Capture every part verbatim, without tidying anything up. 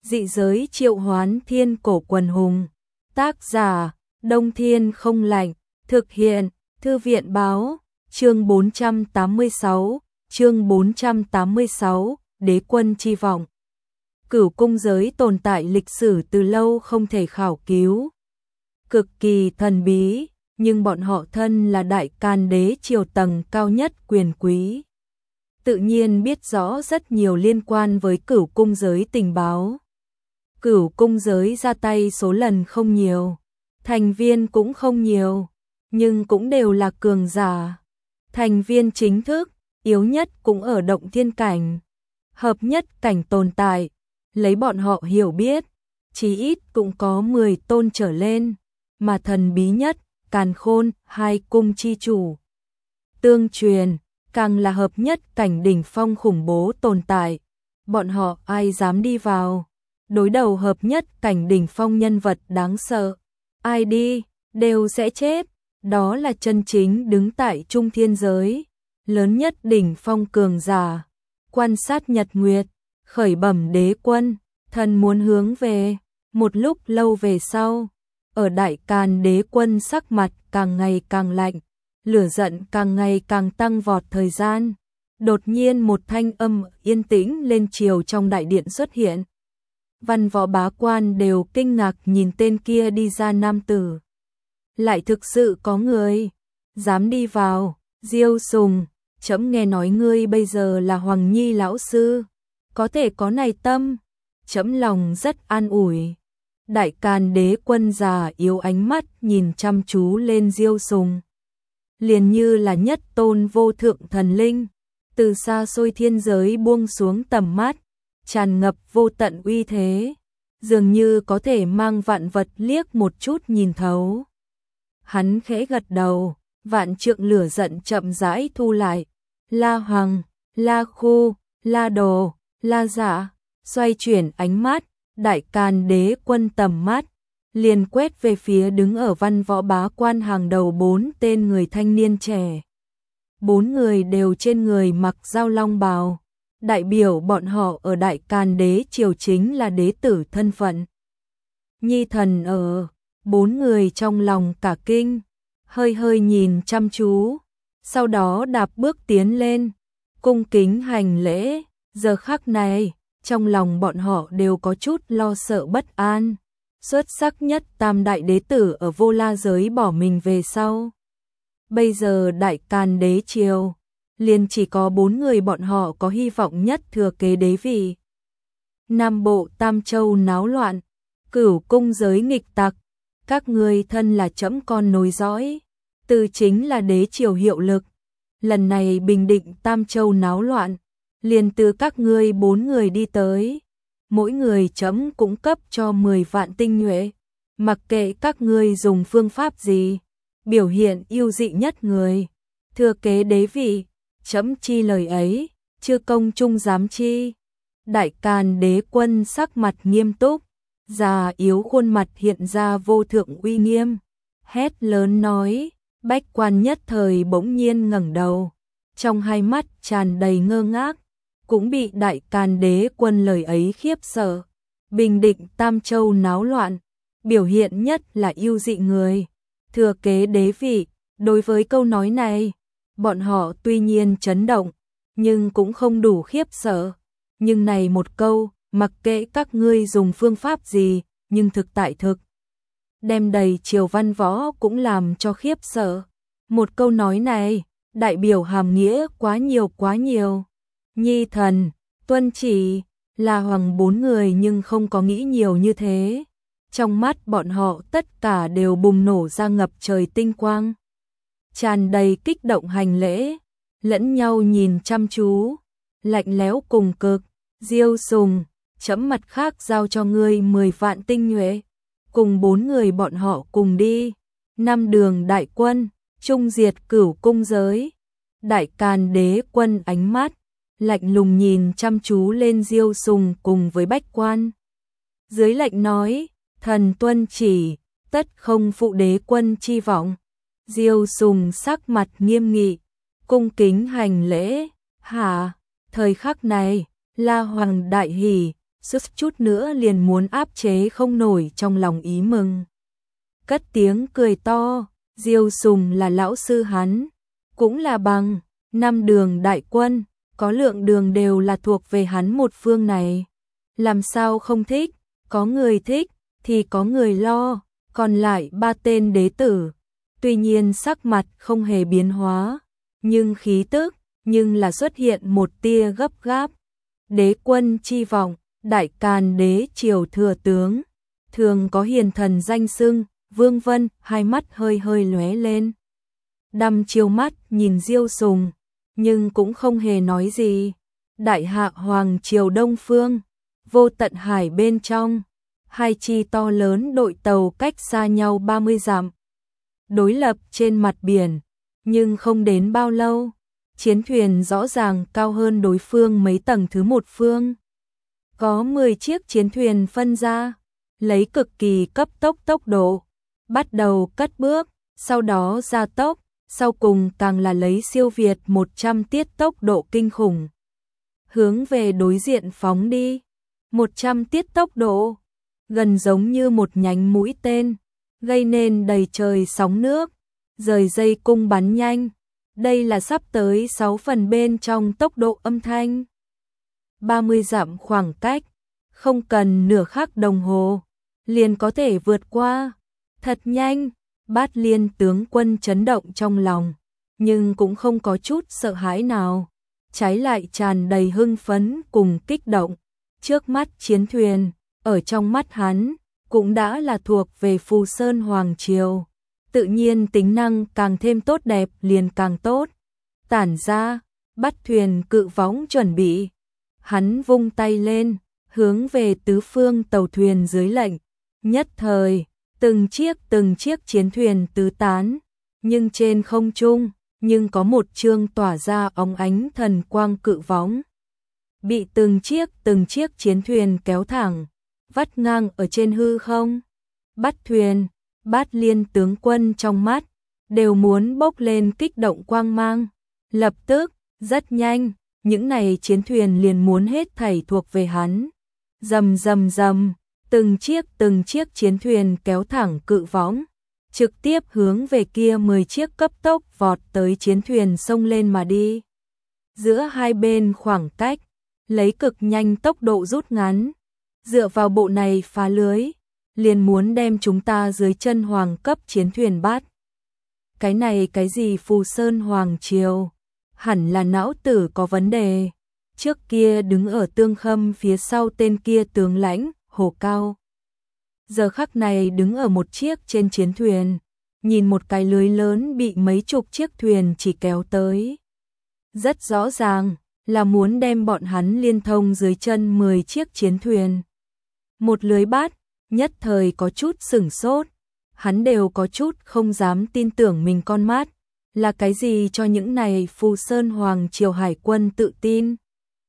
Dị giới triệu hoán thiên cổ quần hùng. Tác giả, Đông Thiên không lạnh. Thực hiện, Thư viện báo. Chương bốn trăm tám mươi sáu, chương bốn trăm tám mươi sáu, Đế quân chi vọng. Cửu cung giới tồn tại lịch sử từ lâu không thể khảo cứu. Cực kỳ thần bí, nhưng bọn họ thân là đại can đế triều tầng cao nhất quyền quý. Tự nhiên biết rõ rất nhiều liên quan với cửu cung giới tình báo. Cửu cung giới ra tay số lần không nhiều, thành viên cũng không nhiều, nhưng cũng đều là cường giả. Thành viên chính thức, yếu nhất cũng ở động thiên cảnh, hợp nhất cảnh tồn tại, lấy bọn họ hiểu biết, chí ít cũng có mười tôn trở lên, mà thần bí nhất, Càn Khôn, hai cung chi chủ. Tương truyền, càng là hợp nhất cảnh đỉnh phong khủng bố tồn tại, bọn họ ai dám đi vào, đối đầu hợp nhất cảnh đỉnh phong nhân vật đáng sợ, ai đi, đều sẽ chết, đó là chân chính đứng tại trung thiên giới, lớn nhất đỉnh phong cường giả, quan sát nhật nguyệt, khởi bẩm đế quân, thần muốn hướng về. Một lúc lâu về sau, ở đại càn đế quân sắc mặt càng ngày càng lạnh, lửa giận càng ngày càng tăng vọt thời gian. Đột nhiên một thanh âm yên tĩnh lên triều trong đại điện xuất hiện. Văn võ bá quan đều kinh ngạc nhìn tên kia đi ra nam tử. Lại thực sự có người dám đi vào. Diêu Sùng, trẫm nghe nói ngươi bây giờ là Hoàng Nhi lão sư, có thể có này tâm, trẫm lòng rất an ủi. Đại càn đế quân già yếu ánh mắt nhìn chăm chú lên Diêu Sùng, liền như là nhất tôn vô thượng thần linh, từ xa xôi thiên giới buông xuống tầm mắt, tràn ngập vô tận uy thế, dường như có thể mang vạn vật liếc một chút nhìn thấu. Hắn khẽ gật đầu, vạn trượng lửa giận chậm rãi thu lại. La Hoàng, La Khu, La Đồ, La Dạ, xoay chuyển ánh mắt, đại càn đế quân tầm mắt, liền quét về phía đứng ở văn võ bá quan hàng đầu bốn tên người thanh niên trẻ. Bốn người đều trên người mặc giao long bào, đại biểu bọn họ ở đại càn đế triều chính là đế tử thân phận. Nhi thần ở, bốn người trong lòng cả kinh, hơi hơi nhìn chăm chú, sau đó đạp bước tiến lên, cung kính hành lễ. Giờ khắc này, trong lòng bọn họ đều có chút lo sợ bất an. Xuất sắc nhất tam đại đế tử ở vô la giới bỏ mình về sau. Bây giờ đại càn đế triều, liền chỉ có bốn người bọn họ có hy vọng nhất thừa kế đế vị. Nam bộ Tam Châu náo loạn, cửu cung giới nghịch tặc, các ngươi thân là trẫm con nối dõi, từ chính là đế triều hiệu lực. Lần này bình định Tam Châu náo loạn, liền từ các ngươi bốn người đi tới, mỗi người trẫm cũng cấp cho mười vạn tinh nhuệ, mặc kệ các ngươi dùng phương pháp gì, biểu hiện ưu dị nhất người, thừa kế đế vị, trẫm chi lời ấy, chưa công chung dám chi. Đại càn đế quân sắc mặt nghiêm túc, già yếu khuôn mặt hiện ra vô thượng uy nghiêm, hét lớn nói. Bách quan nhất thời bỗng nhiên ngẩng đầu, trong hai mắt tràn đầy ngơ ngác, cũng bị đại càn đế quân lời ấy khiếp sợ. Bình định Tam Châu náo loạn, biểu hiện nhất là ưu dị người, thừa kế đế vị. Đối với câu nói này, bọn họ tuy nhiên chấn động, nhưng cũng không đủ khiếp sợ. Nhưng này một câu, mặc kệ các ngươi dùng phương pháp gì, nhưng thực tại thực, đem đầy triều văn võ cũng làm cho khiếp sợ. Một câu nói này, đại biểu hàm nghĩa quá nhiều quá nhiều. Nhi thần, tuân chỉ, là hoàng bốn người nhưng không có nghĩ nhiều như thế. Trong mắt bọn họ tất cả đều bùng nổ ra ngập trời tinh quang. Tràn đầy kích động hành lễ, lẫn nhau nhìn chăm chú, lạnh lẽo cùng cực. Diêu Sùng, trẫm mặt khác giao cho ngươi mười vạn tinh nhuệ, cùng bốn người bọn họ cùng đi. Năm đường đại quân, trung diệt cửu cung giới. Đại càn đế quân ánh mắt lạnh lùng nhìn chăm chú lên Diêu Sùng cùng với bách quan. Dưới lệnh nói, thần tuân chỉ, tất không phụ đế quân chi vọng. Diêu Sùng sắc mặt nghiêm nghị, cung kính hành lễ. Hả, thời khắc này, La Hoàng đại hỉ, suýt chút nữa liền muốn áp chế không nổi trong lòng ý mừng. Cất tiếng cười to, Diêu Sùng là lão sư hắn, cũng là bằng năm đường đại quân, có lượng đường đều là thuộc về hắn một phương này. Làm sao không thích, có người thích, thì có người lo, còn lại ba tên đế tử. Tuy nhiên sắc mặt không hề biến hóa, nhưng khí tức, nhưng là xuất hiện một tia gấp gáp. Đế quân chi vọng, đại càn đế triều thừa tướng, thường có hiền thần danh xưng, Vương Vân, hai mắt hơi hơi lóe lên. Đăm chiêu mắt nhìn Diêu Sùng, nhưng cũng không hề nói gì. Đại hạ hoàng triều Đông Phương, vô tận hải bên trong, hai chi to lớn đội tàu cách xa nhau ba mươi dặm. Đối lập trên mặt biển, nhưng không đến bao lâu, chiến thuyền rõ ràng cao hơn đối phương mấy tầng thứ một phương. Có mười chiếc chiến thuyền phân ra, lấy cực kỳ cấp tốc tốc độ, bắt đầu cất bước, sau đó gia tốc, sau cùng càng là lấy siêu việt một trăm tiết tốc độ kinh khủng. Hướng về đối diện phóng đi, một trăm tiết tốc độ, gần giống như một nhánh mũi tên, gây nên đầy trời sóng nước, rời dây cung bắn nhanh. Đây là sắp tới sáu phần bên trong tốc độ âm thanh. ba mươi dặm khoảng cách, không cần nửa khắc đồng hồ, liền có thể vượt qua. Thật nhanh, Bát Liên tướng quân chấn động trong lòng, nhưng cũng không có chút sợ hãi nào, trái lại tràn đầy hưng phấn cùng kích động. Trước mắt chiến thuyền, ở trong mắt hắn, cũng đã là thuộc về Phù Sơn Hoàng Triều. Tự nhiên tính năng càng thêm tốt đẹp liền càng tốt. Tản ra, bắt thuyền cự võng chuẩn bị. Hắn vung tay lên, hướng về tứ phương tàu thuyền dưới lệnh. Nhất thời, từng chiếc từng chiếc chiến thuyền tứ tán, nhưng trên không trung, nhưng có một chương tỏa ra óng ánh thần quang cự võng. Bị từng chiếc từng chiếc chiến thuyền kéo thẳng, vắt ngang ở trên hư không. Bắt thuyền, Bát Liên tướng quân trong mắt, đều muốn bốc lên kích động quang mang. Lập tức, rất nhanh, những này chiến thuyền liền muốn hết thảy thuộc về hắn. Rầm rầm rầm, từng chiếc từng chiếc chiến thuyền kéo thẳng cự võng, trực tiếp hướng về kia mười chiếc cấp tốc vọt tới chiến thuyền xông lên mà đi. Giữa hai bên khoảng cách, lấy cực nhanh tốc độ rút ngắn, dựa vào bộ này phá lưới, liền muốn đem chúng ta dưới chân hoàng cấp chiến thuyền bắt. Cái này cái gì Phù Sơn Hoàng Triều, hẳn là não tử có vấn đề. Trước kia đứng ở Tương Khâm phía sau tên kia tướng lãnh, Hồ Cao. Giờ khắc này đứng ở một chiếc trên chiến thuyền, nhìn một cái lưới lớn bị mấy chục chiếc thuyền chỉ kéo tới. Rất rõ ràng là muốn đem bọn hắn liên thông dưới chân mười chiếc chiến thuyền. Một lưới bắt, nhất thời có chút sửng sốt, hắn đều có chút không dám tin tưởng mình con mắt, là cái gì cho những này Phù Sơn Hoàng Triều Hải quân tự tin.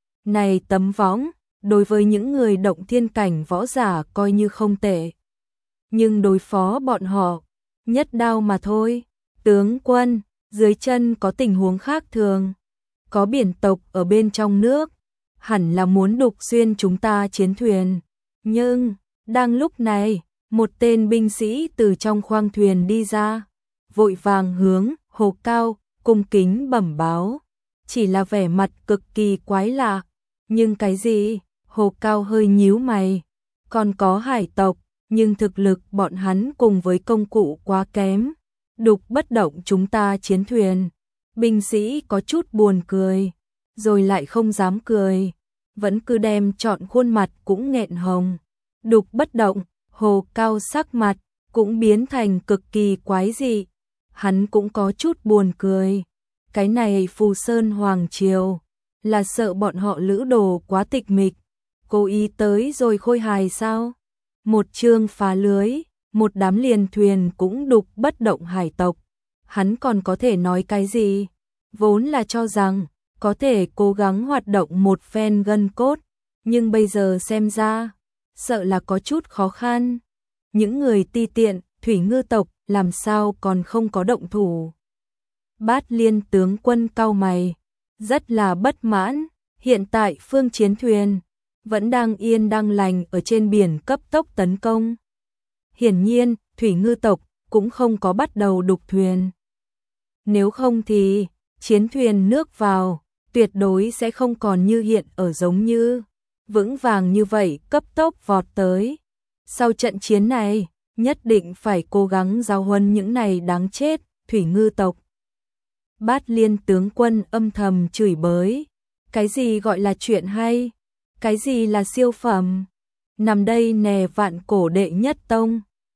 Này tấm võng, đối với những người động thiên cảnh võ giả coi như không tệ, nhưng đối phó bọn họ, nhất đao mà thôi. Tướng quân, dưới chân có tình huống khác thường, có biển tộc ở bên trong nước, hẳn là muốn đục xuyên chúng ta chiến thuyền. Nhưng, đang lúc này, một tên binh sĩ từ trong khoang thuyền đi ra, vội vàng hướng Hồ Cao, cung kính bẩm báo, chỉ là vẻ mặt cực kỳ quái lạ. Nhưng cái gì? Hồ Cao hơi nhíu mày, còn có hải tộc, nhưng thực lực bọn hắn cùng với công cụ quá kém, đục bất động chúng ta chiến thuyền. Binh sĩ có chút buồn cười, rồi lại không dám cười, vẫn cứ đem trọn khuôn mặt cũng nghẹn hồng. Đục bất động, Hồ Cao sắc mặt cũng biến thành cực kỳ quái dị. Hắn cũng có chút buồn cười. Cái này Phù Sơn Hoàng Triều là sợ bọn họ lữ đồ quá tịch mịch, cố ý tới rồi khôi hài sao? Một chương phá lưới, một đám liền thuyền cũng đục bất động hải tộc. Hắn còn có thể nói cái gì? Vốn là cho rằng có thể cố gắng hoạt động một phen gân cốt, nhưng bây giờ xem ra, sợ là có chút khó khăn. Những người ti tiện, thủy ngư tộc, làm sao còn không có động thủ? Bát Liên tướng quân cau mày, rất là bất mãn. Hiện tại phương chiến thuyền, vẫn đang yên đang lành ở trên biển cấp tốc tấn công. Hiển nhiên, thủy ngư tộc cũng không có bắt đầu đục thuyền. Nếu không thì, chiến thuyền nước vào, tuyệt đối sẽ không còn như hiện ở giống như, vững vàng như vậy cấp tốc vọt tới. Sau trận chiến này, nhất định phải cố gắng giáo huấn những này đáng chết, thủy ngư tộc. Bát Liên tướng quân âm thầm chửi bới. Cái gì gọi là chuyện hay? Cái gì là siêu phẩm? Nằm đây nè vạn cổ đệ nhất tông.